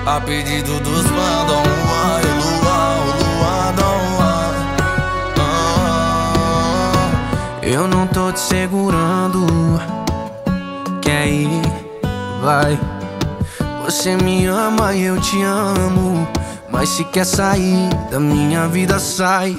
A pedido dos fãs, Dom Juan, o Luan, Dom Juan. Eu não tô te segurando, quer ir, vai. Você me ama e eu te amo, mas se quer sair da minha vida, sai.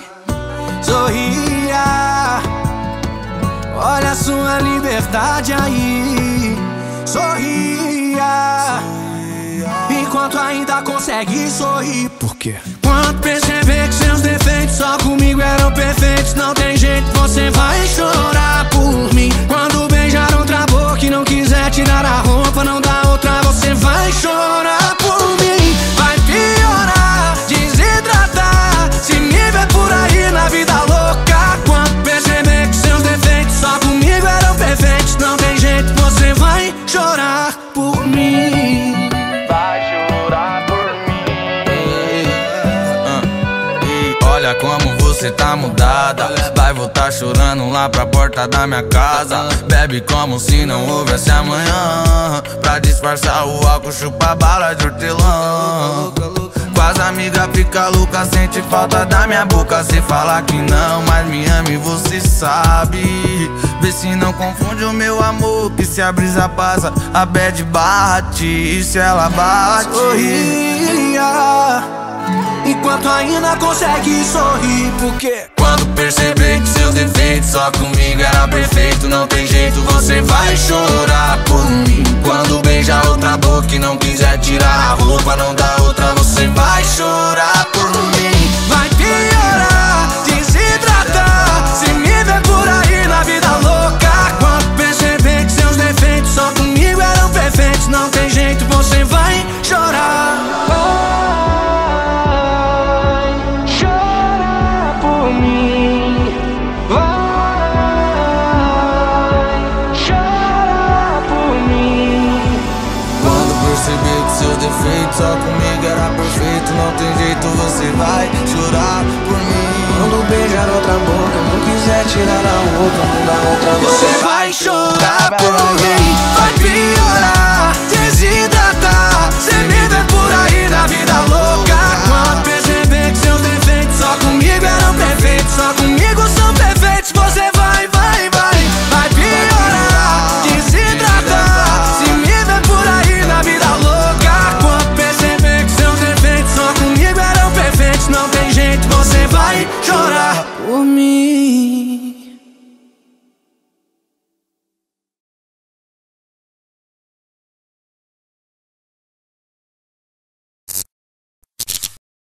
Sorria, olha a sua liberdade aí. Sorria, enquanto ainda consegue sorrir. Por quê? Quando perceber que seus defeitos só comigo eram perfeitos, não tem jeito, você vai chorar por mim. Quando beijar outra boca e não quiser tirar a roupa, não dá outra, você vai chorar por mim. Vai piorar, desidratar, se me ver por aí na vida louca. Quando perceber que seus defeitos só comigo eram perfeitos, não tem jeito, você vai chorar por mim. Vai chorar por mim. E olha como você tá mudada. Vai voltar chorando lá pra porta da minha casa. Bebe como se não houvesse amanhã. Pra disfarçar o álcool, chupa bala de hortelã. Com as amigas fica louca, sente falta da minha boca. Cê fala que não, mas me ama e você sabe. Vê se não confunde o meu amor, que se a brisa passa, a bad bate. E se ela bate? Sorria, enquanto ainda consegue sorrir. Porque quando perceber que seus defeitos só comigo era perfeito, não tem jeito, você vai chorar por mim. Quando beijar outra boca e não quiser tirar a roupa, não dá outra, você vai chorar por mim. vai piorar, desidratar, se me ver por aí na vida louca. Quando perceber que seus defeitos só comigo eram perfeitos, não tem jeito, você vai chorar. Vai chorar por mim. Vai chorar por mim. Quando perceber que seus defeitos só comigo era perfeito, não tem jeito, você vai chorar por mim. Quando beijar outra boca, não quiser tirar a roupa, não dá outra, você vai chorar por mim. Vai piorar,